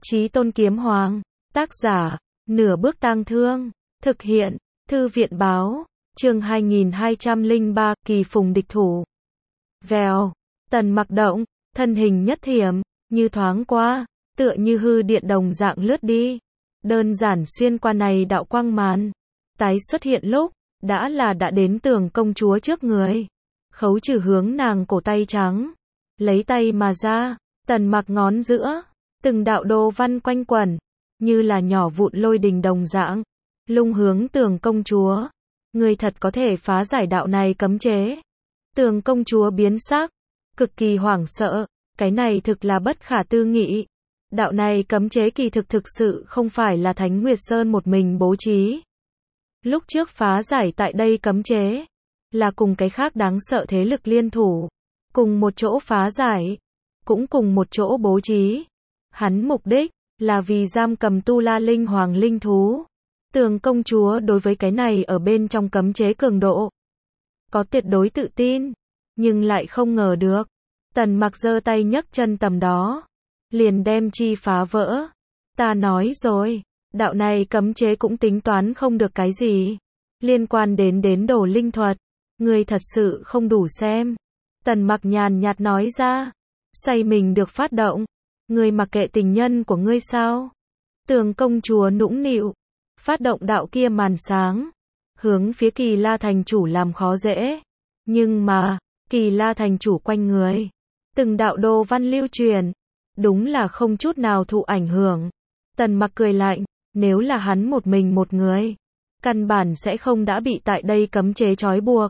Chí Tôn Kiếm Hoàng, tác giả, Nửa Bước Tang Thương, thực hiện, Thư viện báo, chương 2203, Kỳ Phùng Địch Thủ. Vèo, Tần Mặc động, thân hình nhất thiểm, như thoáng qua, tựa như hư điện đồng dạng lướt đi. Đơn giản xuyên qua này đạo quang màn, tái xuất hiện lúc, đã đến Tường công chúa trước người. Khấu trừ hướng nàng cổ tay trắng, lấy tay mà ra, Tần Mặc ngón giữa, từng đạo đồ văn quanh quẩn, như là nhỏ vụn lôi đình đồng dạng, lung hướng Tường công chúa. Người thật có thể phá giải đạo này cấm chế. Tường công chúa biến sắc, cực kỳ hoảng sợ, cái này thực là bất khả tư nghị. Đạo này cấm chế kỳ thực sự không phải là Thánh Nguyệt Sơn một mình bố trí. Lúc trước phá giải tại đây cấm chế, là cùng cái khác đáng sợ thế lực liên thủ, cùng một chỗ phá giải, cũng cùng một chỗ bố trí. Hắn mục đích, là vì giam cầm Tu La Linh Hoàng linh thú. Tường công chúa đối với cái này ở bên trong cấm chế cường độ, có tuyệt đối tự tin, nhưng lại không ngờ được. Tần Mặc giơ tay nhấc chân tầm đó, liền đem chi phá vỡ. Ta nói rồi, đạo này cấm chế cũng tính toán không được cái gì. Liên quan đến đồ linh thuật, người thật sự không đủ xem. Tần Mặc nhàn nhạt nói ra, say mình được phát động. Người mặc kệ tình nhân của ngươi sao? Tường công chúa nũng nịu, phát động đạo kia màn sáng, hướng phía Kỳ La thành chủ làm khó dễ. Nhưng mà, Kỳ La thành chủ quanh người, từng đạo đồ văn lưu truyền, đúng là không chút nào thụ ảnh hưởng. Tần Mặc cười lạnh, nếu là hắn một mình một người, căn bản sẽ không đã bị tại đây cấm chế trói buộc.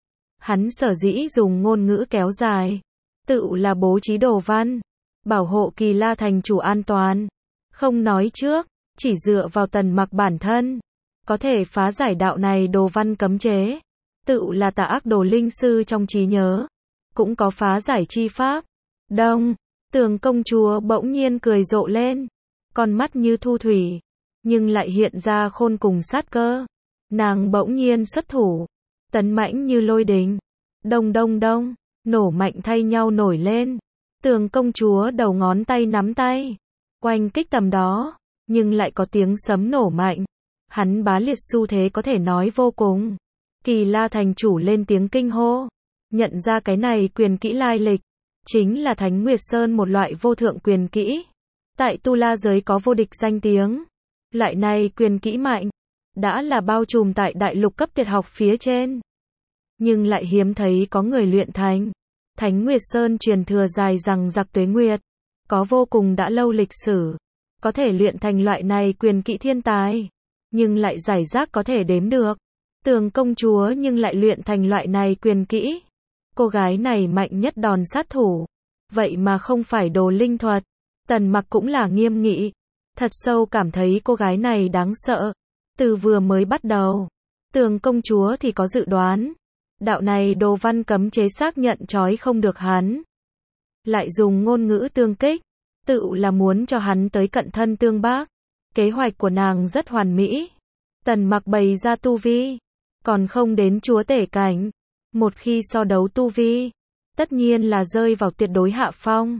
Hắn sở dĩ dùng ngôn ngữ kéo dài, tự là bố trí đồ văn, bảo hộ Kỳ La thành chủ an toàn. Không nói trước, chỉ dựa vào Tần Mặc bản thân, có thể phá giải đạo này đồ văn cấm chế. Tự là tà ác đồ linh sư trong trí nhớ, cũng có phá giải chi pháp. Đông, Tường công chúa bỗng nhiên cười rộ lên, con mắt như thu thủy, nhưng lại hiện ra khôn cùng sát cơ. Nàng bỗng nhiên xuất thủ, tấn mãnh như lôi đình. Đông đông đông, nổ mạnh thay nhau nổi lên. Tường công chúa đầu ngón tay nắm tay, oanh kích tầm đó, nhưng lại có tiếng sấm nổ mạnh. Hắn bá liệt xu thế có thể nói vô cùng. Kỳ La thành chủ lên tiếng kinh hô, nhận ra cái này quyền kỹ lai lịch, chính là Thánh Nguyệt Sơn một loại vô thượng quyền kỹ. Tại Tu La giới có vô địch danh tiếng. Loại này quyền kỹ mạnh, đã là bao trùm tại đại lục cấp tuyệt học phía trên. Nhưng lại hiếm thấy có người luyện thành. Thánh Nguyệt Sơn truyền thừa dài rằng giặc tuế nguyệt, có vô cùng đã lâu lịch sử. Có thể luyện thành loại này quyền kỹ thiên tài, nhưng lại giải rác có thể đếm được. Tường công chúa nhưng lại luyện thành loại này quyền kỹ. Cô gái này mạnh nhất đòn sát thủ, vậy mà không phải đồ linh thuật. Tần Mặc cũng là nghiêm nghị, thật sâu cảm thấy cô gái này đáng sợ. Từ vừa mới bắt đầu, Tường công chúa thì có dự đoán, đạo này đồ văn cấm chế xác nhận trói không được hắn, lại dùng ngôn ngữ tương kích, tự là muốn cho hắn tới cận thân tương bác. Kế hoạch của nàng rất hoàn mỹ. Tần Mặc bày ra tu vi, còn không đến chúa tể cảnh. Một khi so đấu tu vi, tất nhiên là rơi vào tuyệt đối hạ phong.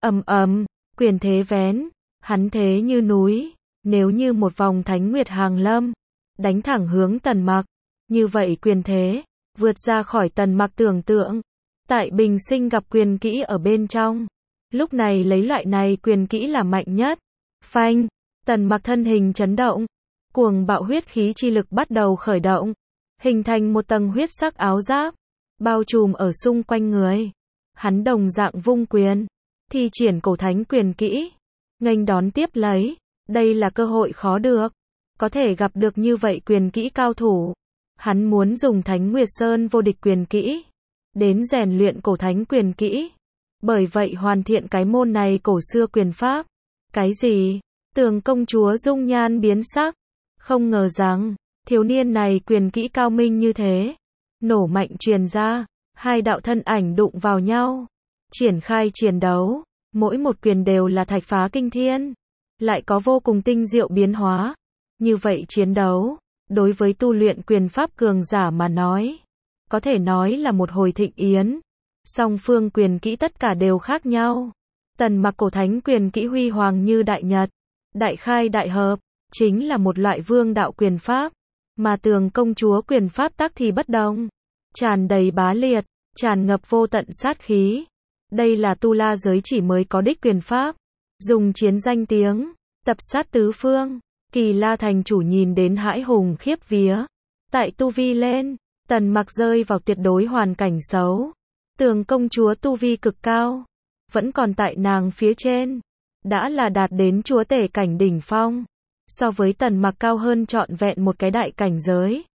Quyền thế vén, hắn thế như núi, nếu như một vòng Thánh Nguyệt hàng lâm, đánh thẳng hướng Tần Mặc, như vậy quyền thế, vượt ra khỏi Tần Mặc tưởng tượng. Tại bình sinh gặp quyền kỹ ở bên trong, lúc này lấy loại này quyền kỹ là mạnh nhất. Phanh, Tần Mặc thân hình chấn động, cuồng bạo huyết khí chi lực bắt đầu khởi động, hình thành một tầng huyết sắc áo giáp, bao trùm ở xung quanh người. Hắn đồng dạng vung quyền, thi triển cổ thánh quyền kỹ, nghênh đón tiếp lấy. Đây là cơ hội khó được, có thể gặp được như vậy quyền kỹ cao thủ. Hắn muốn dùng Thánh Nguyệt Sơn vô địch quyền kỹ, đến rèn luyện cổ thánh quyền kỹ. Bởi vậy hoàn thiện cái môn này cổ xưa quyền pháp. Cái gì? Tường công chúa dung nhan biến sắc, không ngờ rằng, thiếu niên này quyền kỹ cao minh như thế. Nổ mạnh truyền ra, hai đạo thân ảnh đụng vào nhau, triển khai chiến đấu, mỗi một quyền đều là thạch phá kinh thiên, lại có vô cùng tinh diệu biến hóa. Như vậy chiến đấu, đối với tu luyện quyền pháp cường giả mà nói, có thể nói là một hồi thịnh yến. Song phương quyền kỹ tất cả đều khác nhau. Tần Mặc cổ thánh quyền kỹ huy hoàng như đại nhật, đại khai đại hợp, chính là một loại vương đạo quyền pháp, mà Tường công chúa quyền pháp tắc thì bất đồng, tràn đầy bá liệt, tràn ngập vô tận sát khí. Đây là tu la giới chỉ mới có đích quyền pháp, dùng chiến danh tiếng, tập sát tứ phương. Kỳ La thành chủ nhìn đến hãi hùng khiếp vía. Tại tu vi lên, Tần Mặc rơi vào tuyệt đối hoàn cảnh xấu. Tường công chúa tu vi cực cao, vẫn còn tại nàng phía trên, đã là đạt đến chúa tể cảnh đỉnh phong, so với Tần Mặc cao hơn trọn vẹn một cái đại cảnh giới.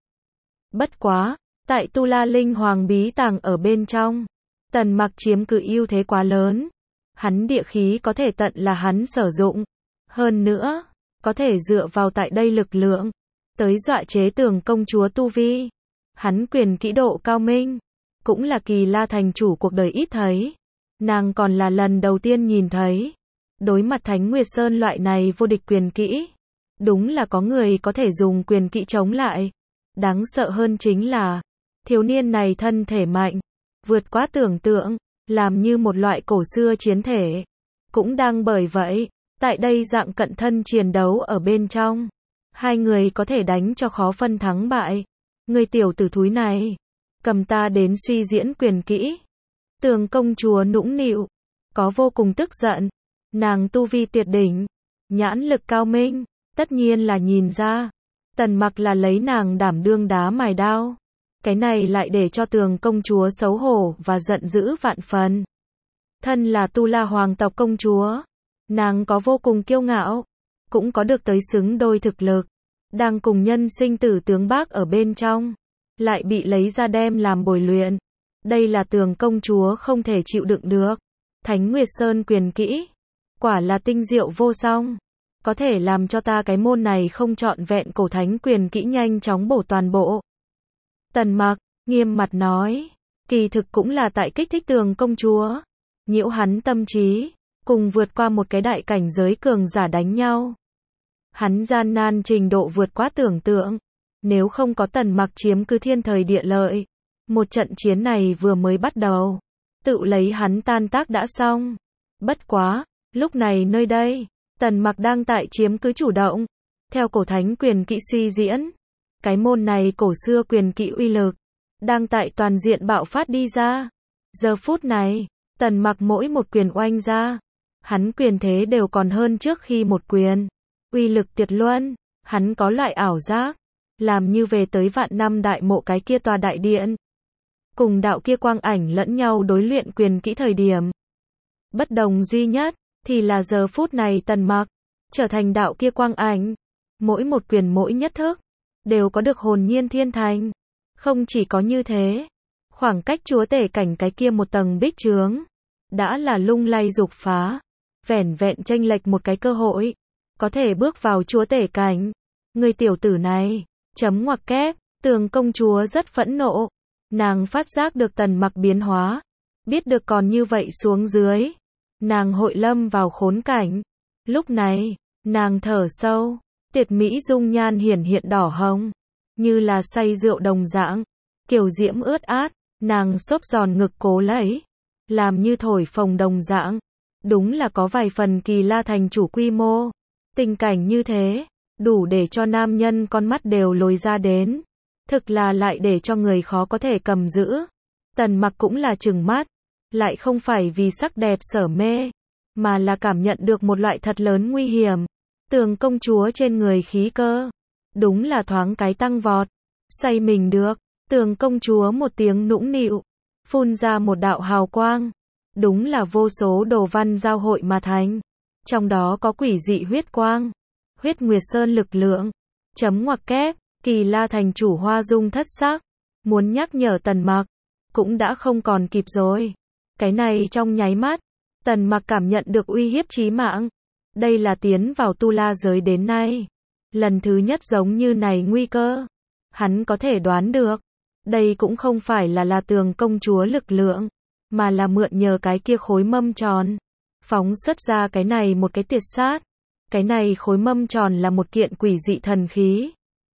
Bất quá, tại Tu La Linh Hoàng bí tàng ở bên trong, Tần Mặc chiếm cứ ưu thế quá lớn. Hắn địa khí có thể tận là hắn sử dụng, hơn nữa, có thể dựa vào tại đây lực lượng, tới dọa chế Tường công chúa tu vi. Hắn quyền kỹ độ cao minh, cũng là Kỳ La thành chủ cuộc đời ít thấy. Nàng còn là lần đầu tiên nhìn thấy. Đối mặt Thánh Nguyệt Sơn loại này vô địch quyền kỹ, đúng là có người có thể dùng quyền kỹ chống lại. Đáng sợ hơn chính là, thiếu niên này thân thể mạnh, vượt quá tưởng tượng, làm như một loại cổ xưa chiến thể. Cũng đang bởi vậy, tại đây dạng cận thân chiến đấu ở bên trong, hai người có thể đánh cho khó phân thắng bại. Người tiểu tử thúi này, cầm ta đến suy diễn quyền kỹ. Tường công chúa nũng nịu, có vô cùng tức giận. Nàng tu vi tuyệt đỉnh, nhãn lực cao minh, tất nhiên là nhìn ra. Tần Mặc là lấy nàng đảm đương đá mài đao. Cái này lại để cho Tường công chúa xấu hổ và giận dữ vạn phần. Thân là Tu La hoàng tộc công chúa, nàng có vô cùng kiêu ngạo, cũng có được tới xứng đôi thực lực. Đang cùng nhân sinh tử tướng bác ở bên trong, lại bị lấy ra đem làm bồi luyện. Đây là Tường công chúa không thể chịu đựng được. Thánh Nguyệt Sơn quyền kỹ, quả là tinh diệu vô song, có thể làm cho ta cái môn này không trọn vẹn cổ thánh quyền kỹ nhanh chóng bổ toàn bộ. Tần Mặc nghiêm mặt nói, kỳ thực cũng là tại kích thích Tường công chúa, nhiễu hắn tâm trí, cùng vượt qua một cái đại cảnh giới cường giả đánh nhau. Hắn gian nan trình độ vượt quá tưởng tượng, nếu không có Tần Mặc chiếm cứ thiên thời địa lợi, một trận chiến này vừa mới bắt đầu, tự lấy hắn tan tác đã xong. Bất quá, lúc này nơi đây, Tần Mặc đang tại chiếm cứ chủ động, theo cổ thánh quyền kỹ suy diễn. Cái môn này cổ xưa quyền kỹ uy lực, đang tại toàn diện bạo phát đi ra. Giờ phút này, Tần Mặc mỗi một quyền oanh ra, hắn quyền thế đều còn hơn trước khi một quyền. Uy lực tuyệt luân, hắn có loại ảo giác, làm như về tới vạn năm đại mộ cái kia tòa đại điện. Cùng đạo kia quang ảnh lẫn nhau đối luyện quyền kỹ thời điểm. Bất đồng duy nhất, thì là giờ phút này Tần Mặc, trở thành đạo kia quang ảnh. Mỗi một quyền mỗi nhất thức, đều có được hồn nhiên thiên thành. Không chỉ có như thế, khoảng cách chúa tể cảnh cái kia một tầng bích chướng, đã là lung lay dục phá. Vẻn vẹn chênh lệch một cái cơ hội, có thể bước vào chúa tể cảnh. Người tiểu tử này, chấm ngoặc kép, Tường công chúa rất phẫn nộ. Nàng phát giác được Tần Mặc biến hóa, biết được còn như vậy xuống dưới, nàng hội lâm vào khốn cảnh. Lúc này, nàng thở sâu, tuyệt mỹ dung nhan hiển hiện đỏ hồng, như là say rượu đồng dạng, kiều diễm ướt át, nàng xốp giòn ngực cố lấy, làm như thổi phồng đồng dạng. Đúng là có vài phần Kỳ La thành chủ quy mô. Tình cảnh như thế, đủ để cho nam nhân con mắt đều lồi ra đến. Thực là lại để cho người khó có thể cầm giữ. Tần Mặc cũng là trừng mắt, lại không phải vì sắc đẹp sở mê, mà là cảm nhận được một loại thật lớn nguy hiểm. Tường công chúa trên người khí cơ, đúng là thoáng cái tăng vọt. Say mình được, Tường công chúa một tiếng nũng nịu, phun ra một đạo hào quang. Đúng là vô số đồ văn giao hội mà thành. Trong đó có quỷ dị huyết quang, huyết nguyệt sơn lực lượng. Chấm ngoặc kép, Kỳ La thành chủ hoa dung thất sắc, muốn nhắc nhở Tần Mặc, cũng đã không còn kịp rồi. Cái này trong nháy mắt, Tần Mặc cảm nhận được uy hiếp chí mạng. Đây là tiến vào Tu La giới đến nay, lần thứ nhất giống như này nguy cơ. Hắn có thể đoán được, đây cũng không phải là Tường công chúa lực lượng, mà là mượn nhờ cái kia khối mâm tròn, phóng xuất ra cái này một cái tuyệt sát. Cái này khối mâm tròn là một kiện quỷ dị thần khí.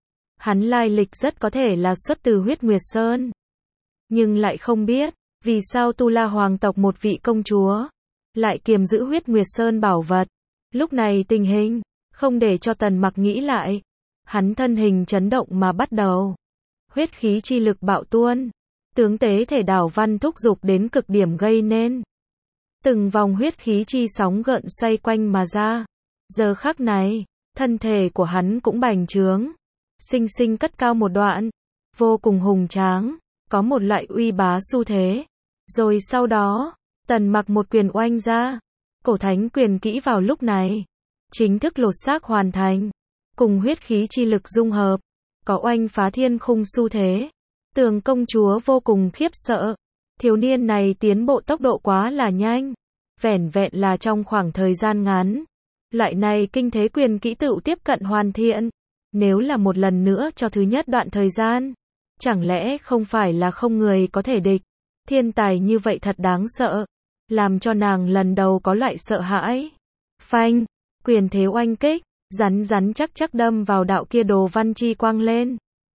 Hắn lai lịch rất có thể là xuất từ huyết nguyệt sơn, nhưng lại không biết, vì sao Tu La hoàng tộc một vị công chúa, lại kiềm giữ huyết nguyệt sơn bảo vật. Lúc này tình hình, Không để cho Tần Mặc nghĩ lại, hắn thân hình chấn động mà bắt đầu. Huyết khí chi lực bạo tuôn, tướng tế thể đảo văn thúc dục đến cực điểm gây nên. Từng vòng huyết khí chi sóng gợn xoay quanh mà ra. Giờ khắc này, thân thể của hắn cũng bành trướng, sinh sinh cất cao một đoạn, vô cùng hùng tráng, có một loại uy bá xu thế. Rồi sau đó, Tần Mặc một quyền oanh ra, cổ thánh quyền kỹ vào lúc này chính thức lột xác hoàn thành, cùng huyết khí chi lực dung hợp, có oanh phá thiên khung xu thế. Tường công chúa vô cùng khiếp sợ, thiếu niên này tiến bộ tốc độ quá là nhanh, vẻn vẹn là trong khoảng thời gian ngắn, loại này kinh thế quyền kỹ tựu tiếp cận hoàn thiện, nếu là một lần nữa cho thứ nhất đoạn thời gian, chẳng lẽ không phải là không người có thể địch. Thiên tài như vậy thật đáng sợ, làm cho nàng lần đầu có loại sợ hãi. Phanh, quyền thế oanh kích, rắn rắn chắc chắc đâm vào đạo kia đồ văn chi quang lên.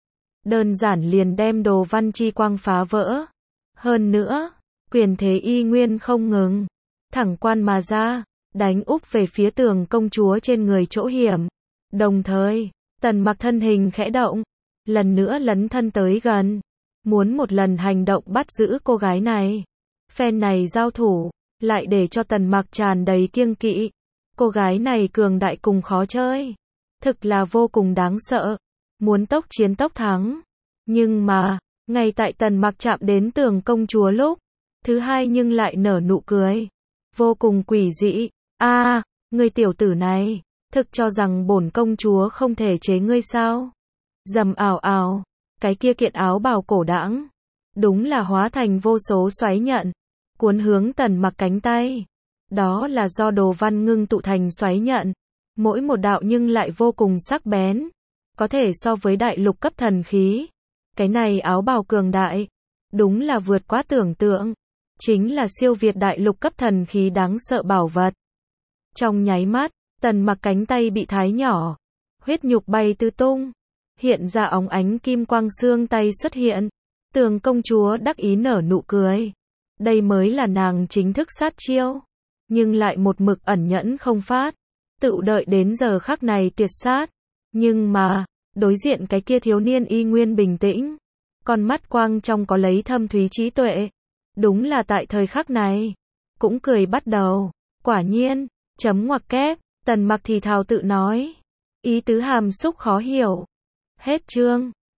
Đơn giản liền đem đồ văn chi quang phá vỡ. Hơn nữa, quyền thế y nguyên không ngừng, thẳng quan mà ra, đánh úp về phía tường công chúa trên người chỗ hiểm. Đồng thời, Tần Mặc thân hình khẽ động, lần nữa lấn thân tới gần, muốn một lần hành động bắt giữ cô gái này. Phen này giao thủ, lại để cho Tần Mặc tràn đầy kiêng kỵ. Cô gái này cường đại cùng khó chơi, thực là vô cùng đáng sợ, muốn tốc chiến tốc thắng. Nhưng mà, ngay tại Tần Mặc chạm đến tường công chúa lúc, thứ hai nhưng lại nở nụ cười, vô cùng quỷ dị. A, ngươi tiểu tử này, thực cho rằng bổn công chúa không thể chế ngươi sao? Rầm ảo ảo, cái kia kiện áo bào cổ đãng, đúng là hóa thành vô số xoáy nhận, cuốn hướng Tần Mặc cánh tay. Đó là do đồ văn ngưng tụ thành xoáy nhận, mỗi một đạo nhưng lại vô cùng sắc bén, có thể so với đại lục cấp thần khí. Cái này áo bào cường đại, đúng là vượt quá tưởng tượng, chính là siêu việt đại lục cấp thần khí đáng sợ bảo vật. Trong nháy mắt, Tần Mặc cánh tay bị thái nhỏ, huyết nhục bay tứ tung, hiện ra óng ánh kim quang, xương tay xuất hiện. Tường công chúa đắc ý nở nụ cười, đây mới là nàng chính thức sát chiêu, nhưng lại một mực ẩn nhẫn không phát, tự đợi đến giờ khắc này tiệt sát. Nhưng mà, đối diện cái kia thiếu niên y nguyên bình tĩnh, con mắt quang trong có lấy thâm thúy trí tuệ, đúng là tại thời khắc này, cũng cười bắt đầu. Quả nhiên, chấm ngoặc kép, Tần Mặc thì thào tự nói, ý tứ hàm xúc khó hiểu. Hết chương.